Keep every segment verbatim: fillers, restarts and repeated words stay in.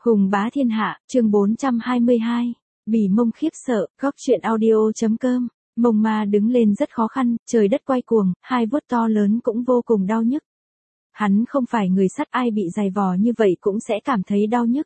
Hùng bá thiên hạ, chương bốn trăm hai mươi hai. Bỉ mông khiếp sợ, góc truyện audio.com. Mông ma đứng lên rất khó khăn, trời đất quay cuồng, hai vuốt to lớn cũng vô cùng đau nhức. Hắn không phải người sắt, ai bị dày vò như vậy cũng sẽ cảm thấy đau nhức.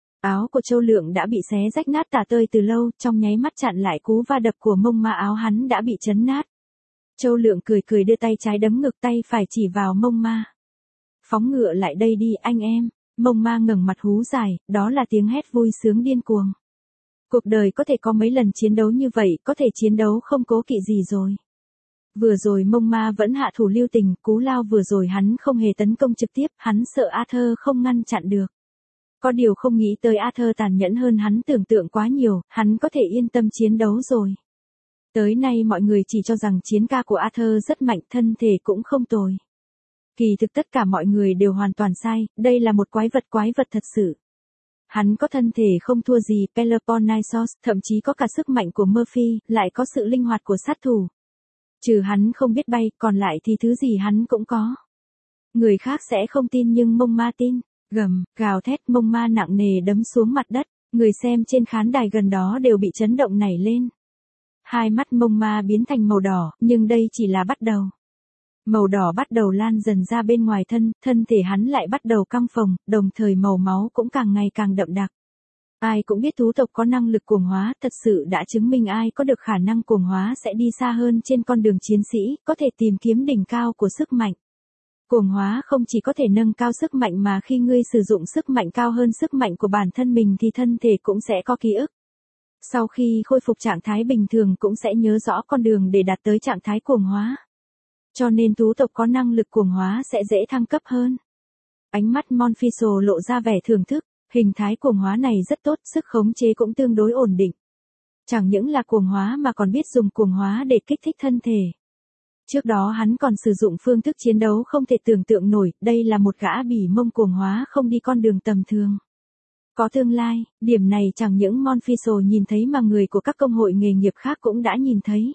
Áo của Châu Lượng đã bị xé rách nát tả tơi từ lâu, trong nháy mắt chặn lại cú va đập của mông ma, áo hắn đã bị chấn nát. Châu Lượng cười cười đưa tay trái đấm ngực, tay phải chỉ vào mông ma. Phóng ngựa lại đây đi anh em. Mông ma ngẩng mặt hú dài, đó là tiếng hét vui sướng điên cuồng. Cuộc đời có thể có mấy lần chiến đấu như vậy, có thể chiến đấu không cố kỵ gì rồi. Vừa rồi mông ma vẫn hạ thủ lưu tình, cú lao vừa rồi hắn không hề tấn công trực tiếp, hắn sợ Arthur không ngăn chặn được. Có điều không nghĩ tới Arthur tàn nhẫn hơn hắn tưởng tượng quá nhiều, hắn có thể yên tâm chiến đấu rồi. Tới nay mọi người chỉ cho rằng chiến ca của Arthur rất mạnh, thân thể cũng không tồi. Kỳ thực tất cả mọi người đều hoàn toàn sai, đây là một quái vật quái vật thật sự. Hắn có thân thể không thua gì Peloponnesos, thậm chí có cả sức mạnh của Murphy, lại có sự linh hoạt của sát thủ. Trừ hắn không biết bay, còn lại thì thứ gì hắn cũng có. Người khác sẽ không tin nhưng mông ma tin. Gầm, gào thét, mông ma nặng nề đấm xuống mặt đất, người xem trên khán đài gần đó đều bị chấn động nảy lên. Hai mắt mông ma biến thành màu đỏ, nhưng đây chỉ là bắt đầu. Màu đỏ bắt đầu lan dần ra bên ngoài thân, thân thể hắn lại bắt đầu căng phồng, đồng thời màu máu cũng càng ngày càng đậm đặc. Ai cũng biết thú tộc có năng lực cuồng hóa, thật sự đã chứng minh ai có được khả năng cuồng hóa sẽ đi xa hơn trên con đường chiến sĩ, có thể tìm kiếm đỉnh cao của sức mạnh. Cuồng hóa không chỉ có thể nâng cao sức mạnh mà khi ngươi sử dụng sức mạnh cao hơn sức mạnh của bản thân mình thì thân thể cũng sẽ có ký ức. Sau khi khôi phục trạng thái bình thường cũng sẽ nhớ rõ con đường để đạt tới trạng thái cuồng hóa. Cho nên thú tộc có năng lực cuồng hóa sẽ dễ thăng cấp hơn. Ánh mắt Monfiso lộ ra vẻ thưởng thức, hình thái cuồng hóa này rất tốt, sức khống chế cũng tương đối ổn định. Chẳng những là cuồng hóa mà còn biết dùng cuồng hóa để kích thích thân thể. Trước đó hắn còn sử dụng phương thức chiến đấu không thể tưởng tượng nổi, đây là một gã bỉ mông cuồng hóa không đi con đường tầm thường. Có tương lai, điểm này chẳng những Monfiso nhìn thấy mà người của các công hội nghề nghiệp khác cũng đã nhìn thấy.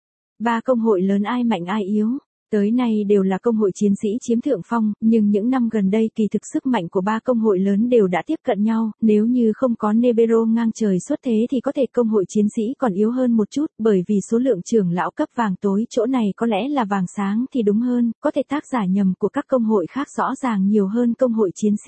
Ba công hội lớn ai mạnh ai yếu, tới nay đều là công hội chiến sĩ chiếm thượng phong, nhưng những năm gần đây kỳ thực sức mạnh của ba công hội lớn đều đã tiếp cận nhau, nếu như không có Nebero ngang trời xuất thế thì có thể công hội chiến sĩ còn yếu hơn một chút, bởi vì số lượng trưởng lão cấp vàng tối, chỗ này có lẽ là vàng sáng thì đúng hơn, có thể tác giả nhầm của các công hội khác rõ ràng nhiều hơn công hội chiến sĩ.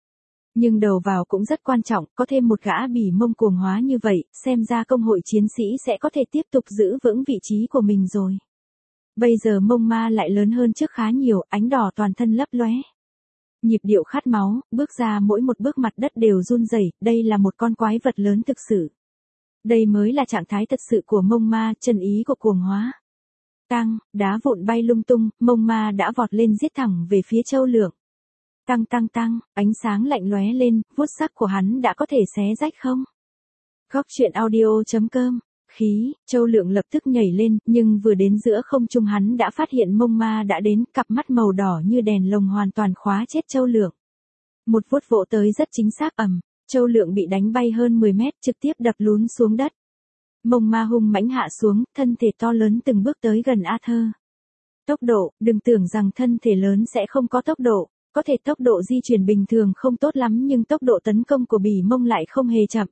Nhưng đầu vào cũng rất quan trọng, có thêm một gã bỉ mông cuồng hóa như vậy, xem ra công hội chiến sĩ sẽ có thể tiếp tục giữ vững vị trí của mình rồi. Bây giờ mông ma lại lớn hơn trước khá nhiều, ánh đỏ toàn thân lấp lóe. Nhịp điệu khát máu, bước ra mỗi một bước mặt đất đều run rẩy, đây là một con quái vật lớn thực sự. Đây mới là trạng thái thật sự của mông ma, chân ý của cuồng hóa. Tăng, đá vụn bay lung tung, mông ma đã vọt lên giết thẳng về phía Châu Lượng. Tăng tăng tăng, ánh sáng lạnh lóe lên, vuốt sắc của hắn đã có thể xé rách không? Góc truyện audio.com. Khí, Châu Lượng lập tức nhảy lên, nhưng vừa đến giữa không trung hắn đã phát hiện mông ma đã đến, cặp mắt màu đỏ như đèn lồng hoàn toàn khóa chết Châu Lượng. Một vuốt vỗ tới rất chính xác, ầm, Châu Lượng bị đánh bay hơn mười mét, trực tiếp đập lún xuống đất. Mông ma hung mãnh hạ xuống, thân thể to lớn từng bước tới gần Arthur. Tốc độ, đừng tưởng rằng thân thể lớn sẽ không có tốc độ, có thể tốc độ di chuyển bình thường không tốt lắm nhưng tốc độ tấn công của bỉ mông lại không hề chậm.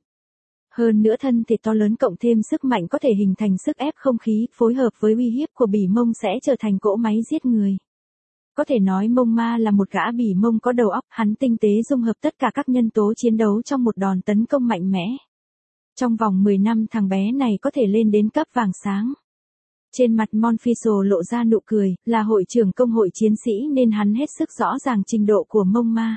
Hơn nữa thân thể to lớn cộng thêm sức mạnh có thể hình thành sức ép không khí, phối hợp với uy hiếp của bỉ mông sẽ trở thành cỗ máy giết người. Có thể nói mông ma là một gã bỉ mông có đầu óc, hắn tinh tế dung hợp tất cả các nhân tố chiến đấu trong một đòn tấn công mạnh mẽ. Trong vòng mười năm thằng bé này có thể lên đến cấp vàng sáng. Trên mặt Monfiso lộ ra nụ cười, là hội trưởng công hội chiến sĩ nên hắn hết sức rõ ràng trình độ của mông ma.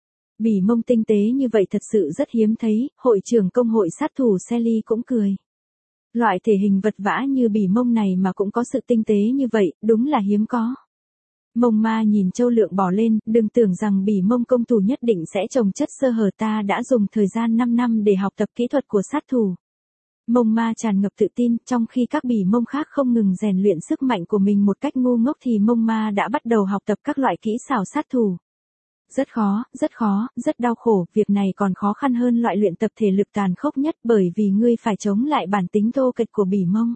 Bỉ mông tinh tế như vậy thật sự rất hiếm thấy, hội trưởng công hội sát thủ Sally cũng cười. Loại thể hình vật vã như bỉ mông này mà cũng có sự tinh tế như vậy, đúng là hiếm có. Mông ma nhìn Châu Lượng bỏ lên, đừng tưởng rằng bỉ mông công thủ nhất định sẽ trồng chất sơ hở, ta đã dùng thời gian năm năm để học tập kỹ thuật của sát thủ. Mông ma tràn ngập tự tin, trong khi các bỉ mông khác không ngừng rèn luyện sức mạnh của mình một cách ngu ngốc thì mông ma đã bắt đầu học tập các loại kỹ xảo sát thủ. Rất khó, rất khó, rất đau khổ, việc này còn khó khăn hơn loại luyện tập thể lực tàn khốc nhất bởi vì ngươi phải chống lại bản tính thô kệch của bỉ mông.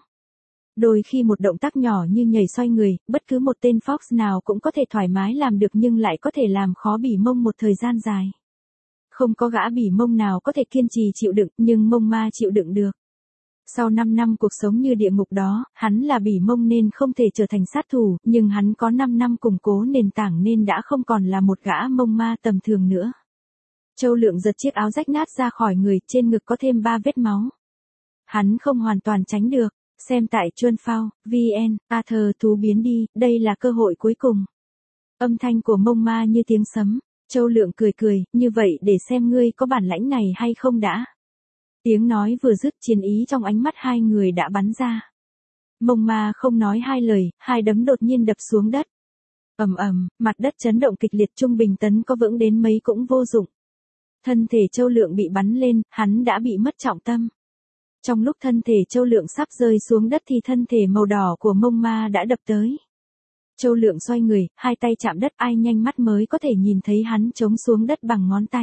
Đôi khi một động tác nhỏ như nhảy xoay người, bất cứ một tên Fox nào cũng có thể thoải mái làm được nhưng lại có thể làm khó bỉ mông một thời gian dài. Không có gã bỉ mông nào có thể kiên trì chịu đựng, nhưng mông ma chịu đựng được. Sau năm năm cuộc sống như địa ngục đó, hắn là bỉ mông nên không thể trở thành sát thủ, nhưng hắn có năm năm củng cố nền tảng nên đã không còn là một gã mông ma tầm thường nữa. Châu Lượng giật chiếc áo rách nát ra khỏi người, trên ngực có thêm ba vết máu. Hắn không hoàn toàn tránh được. Xem tại Chuân Phao, vn, Arthur thú biến đi, đây là cơ hội cuối cùng. Âm thanh của mông ma như tiếng sấm. Châu Lượng cười cười, như vậy để xem ngươi có bản lãnh này hay không đã. Tiếng nói vừa dứt, chiến ý trong ánh mắt hai người đã bắn ra. Mông ma không nói hai lời, hai đấm đột nhiên đập xuống đất. Ầm ầm, mặt đất chấn động kịch liệt, trung bình tấn có vững đến mấy cũng vô dụng. Thân thể Châu Lượng bị bắn lên, hắn đã bị mất trọng tâm. Trong lúc thân thể Châu Lượng sắp rơi xuống đất thì thân thể màu đỏ của mông ma đã đập tới. Châu Lượng xoay người, hai tay chạm đất, ai nhanh mắt mới có thể nhìn thấy hắn chống xuống đất bằng ngón tay.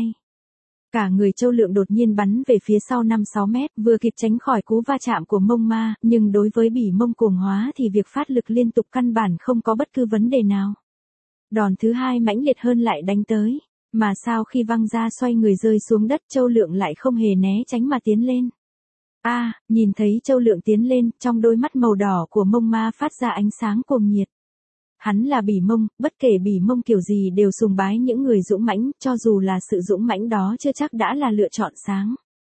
Cả người Châu Lượng đột nhiên bắn về phía sau năm sáu mét, vừa kịp tránh khỏi cú va chạm của mông ma, nhưng đối với bỉ mông cuồng hóa thì việc phát lực liên tục căn bản không có bất cứ vấn đề nào. Đòn thứ hai mãnh liệt hơn lại đánh tới, mà sao khi văng ra xoay người rơi xuống đất Châu Lượng lại không hề né tránh mà tiến lên. A, à, nhìn thấy Châu Lượng tiến lên, trong đôi mắt màu đỏ của mông ma phát ra ánh sáng cuồng nhiệt. Hắn là bỉ mông, bất kể bỉ mông kiểu gì đều sùng bái những người dũng mãnh, cho dù là sự dũng mãnh đó chưa chắc đã là lựa chọn sáng.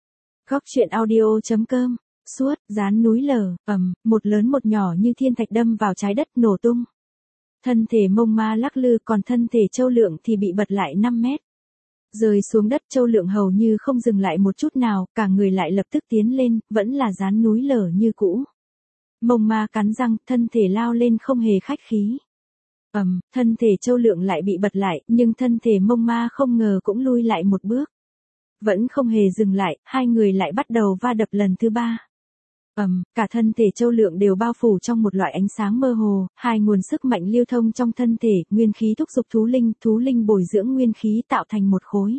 Góc truyện audio chấm com, suốt, dán núi lở, ầm, một lớn một nhỏ như thiên thạch đâm vào trái đất nổ tung. Thân thể mông ma lắc lư, còn thân thể Châu Lượng thì bị bật lại năm mét. Rơi xuống đất, Châu Lượng hầu như không dừng lại một chút nào, cả người lại lập tức tiến lên, vẫn là dán núi lở như cũ. Mông ma cắn răng, thân thể lao lên không hề khách khí. Ầm, um, thân thể Châu Lượng lại bị bật lại, nhưng thân thể mông ma không ngờ cũng lui lại một bước. Vẫn không hề dừng lại, hai người lại bắt đầu va đập lần thứ ba. Ầm, um, cả thân thể Châu Lượng đều bao phủ trong một loại ánh sáng mơ hồ, hai nguồn sức mạnh lưu thông trong thân thể, nguyên khí thúc giục thú linh, thú linh bồi dưỡng nguyên khí tạo thành một khối.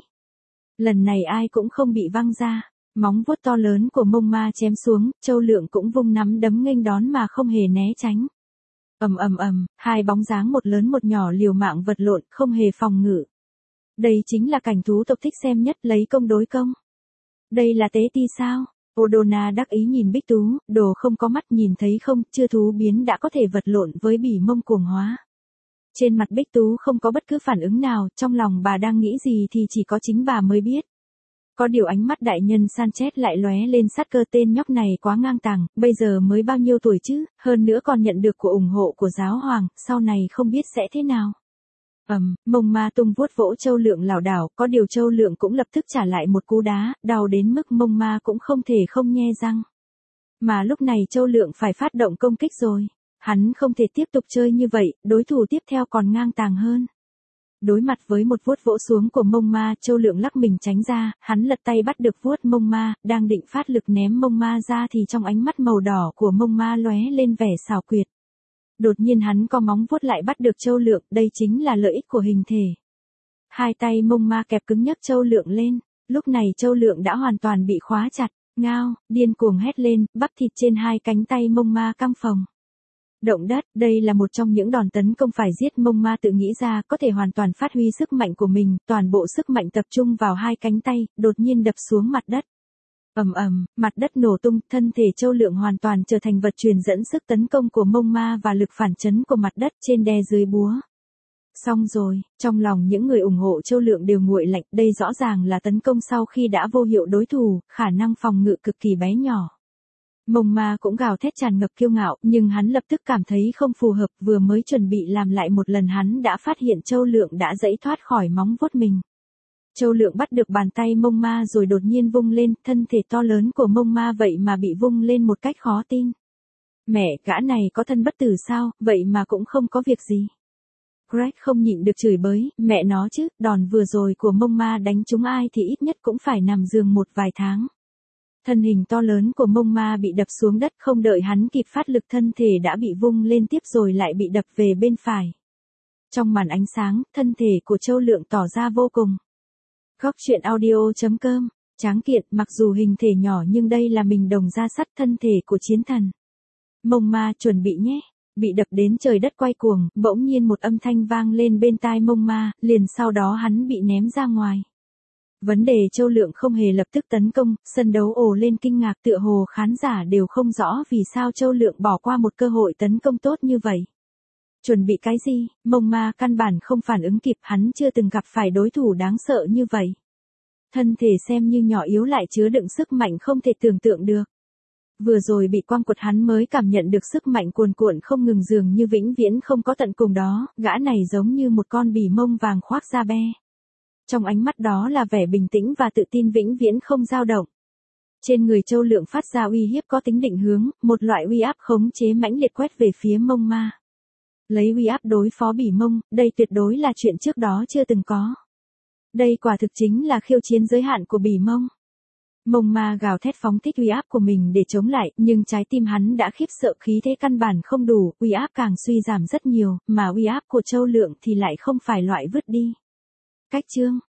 Lần này ai cũng không bị văng ra, móng vuốt to lớn của mông ma chém xuống, Châu Lượng cũng vung nắm đấm nghênh đón mà không hề né tránh. Ầm ầm ầm, hai bóng dáng một lớn một nhỏ liều mạng vật lộn, không hề phòng ngự. Đây chính là cảnh thú tộc thích xem nhất, lấy công đối công. Đây là tế ti sao? Odona đắc ý nhìn Bích Tú, đồ không có mắt nhìn thấy không, chưa thú biến đã có thể vật lộn với bỉ mông cuồng hóa. Trên mặt Bích Tú không có bất cứ phản ứng nào, trong lòng bà đang nghĩ gì thì chỉ có chính bà mới biết. Có điều ánh mắt đại nhân Sanchez lại lóe lên sát cơ, tên nhóc này quá ngang tàng, bây giờ mới bao nhiêu tuổi chứ, hơn nữa còn nhận được của ủng hộ của giáo hoàng, sau này không biết sẽ thế nào. Ầm, um, mông ma tung vuốt vỗ Châu Lượng lảo đảo, có điều Châu Lượng cũng lập tức trả lại một cú đá, đau đến mức mông ma cũng không thể không nhe răng. Mà lúc này Châu Lượng phải phát động công kích rồi, hắn không thể tiếp tục chơi như vậy, đối thủ tiếp theo còn ngang tàng hơn. Đối mặt với một vuốt vỗ xuống của mông ma, Châu Lượng lắc mình tránh ra, hắn lật tay bắt được vuốt mông ma, đang định phát lực ném mông ma ra thì trong ánh mắt màu đỏ của mông ma lóe lên vẻ xảo quyệt. Đột nhiên hắn co móng vuốt lại bắt được Châu Lượng, đây chính là lợi ích của hình thể. Hai tay mông ma kẹp cứng nhấc Châu Lượng lên, lúc này Châu Lượng đã hoàn toàn bị khóa chặt, ngao, điên cuồng hét lên, bắp thịt trên hai cánh tay mông ma căng phồng. Động đất, đây là một trong những đòn tấn công phải giết mông ma tự nghĩ ra, có thể hoàn toàn phát huy sức mạnh của mình, toàn bộ sức mạnh tập trung vào hai cánh tay, đột nhiên đập xuống mặt đất. Ầm ầm, mặt đất nổ tung, thân thể Châu Lượng hoàn toàn trở thành vật truyền dẫn sức tấn công của mông ma và lực phản chấn của mặt đất trên đè dưới búa. Xong rồi, trong lòng những người ủng hộ Châu Lượng đều nguội lạnh, đây rõ ràng là tấn công sau khi đã vô hiệu đối thủ, khả năng phòng ngự cực kỳ bé nhỏ. Mông ma cũng gào thét tràn ngập kiêu ngạo, nhưng hắn lập tức cảm thấy không phù hợp, vừa mới chuẩn bị làm lại một lần hắn đã phát hiện Châu Lượng đã giãy thoát khỏi móng vuốt mình. Châu Lượng bắt được bàn tay mông ma rồi đột nhiên vung lên, thân thể to lớn của mông ma vậy mà bị vung lên một cách khó tin. Mẹ, gã này có thân bất tử sao, vậy mà cũng không có việc gì. Greg không nhịn được chửi bới, mẹ nó chứ, đòn vừa rồi của mông ma đánh trúng ai thì ít nhất cũng phải nằm giường một vài tháng. Thân hình to lớn của mông ma bị đập xuống đất, không đợi hắn kịp phát lực thân thể đã bị vung lên tiếp rồi lại bị đập về bên phải. Trong màn ánh sáng, thân thể của Châu Lượng tỏ ra vô cùng. Góc truyện audio chấm com, tráng kiện, mặc dù hình thể nhỏ nhưng đây là mình đồng ra sắt, thân thể của chiến thần. Mông ma chuẩn bị nhé, bị đập đến trời đất quay cuồng, bỗng nhiên một âm thanh vang lên bên tai mông ma, liền sau đó hắn bị ném ra ngoài. Vấn đề Châu Lượng không hề lập tức tấn công, sân đấu ồ lên kinh ngạc, tựa hồ khán giả đều không rõ vì sao Châu Lượng bỏ qua một cơ hội tấn công tốt như vậy. Chuẩn bị cái gì, Mông Ma căn bản không phản ứng kịp, hắn chưa từng gặp phải đối thủ đáng sợ như vậy. Thân thể xem như nhỏ yếu lại chứa đựng sức mạnh không thể tưởng tượng được. Vừa rồi bị quăng quật hắn mới cảm nhận được sức mạnh cuồn cuộn không ngừng, dường như vĩnh viễn không có tận cùng đó, gã này giống như một con bỉ mông vàng khoác da be. Trong ánh mắt đó là vẻ bình tĩnh và tự tin vĩnh viễn không dao động. Trên người Châu Lượng phát ra uy hiếp có tính định hướng, một loại uy áp khống chế mãnh liệt quét về phía Mông Ma. Lấy uy áp đối phó bỉ mông, đây tuyệt đối là chuyện trước đó chưa từng có. Đây quả thực chính là khiêu chiến giới hạn của bỉ mông. Mông Ma gào thét phóng thích uy áp của mình để chống lại, nhưng trái tim hắn đã khiếp sợ, khí thế căn bản không đủ, uy áp càng suy giảm rất nhiều, mà uy áp của Châu Lượng thì lại không phải loại vứt đi. Cách chương,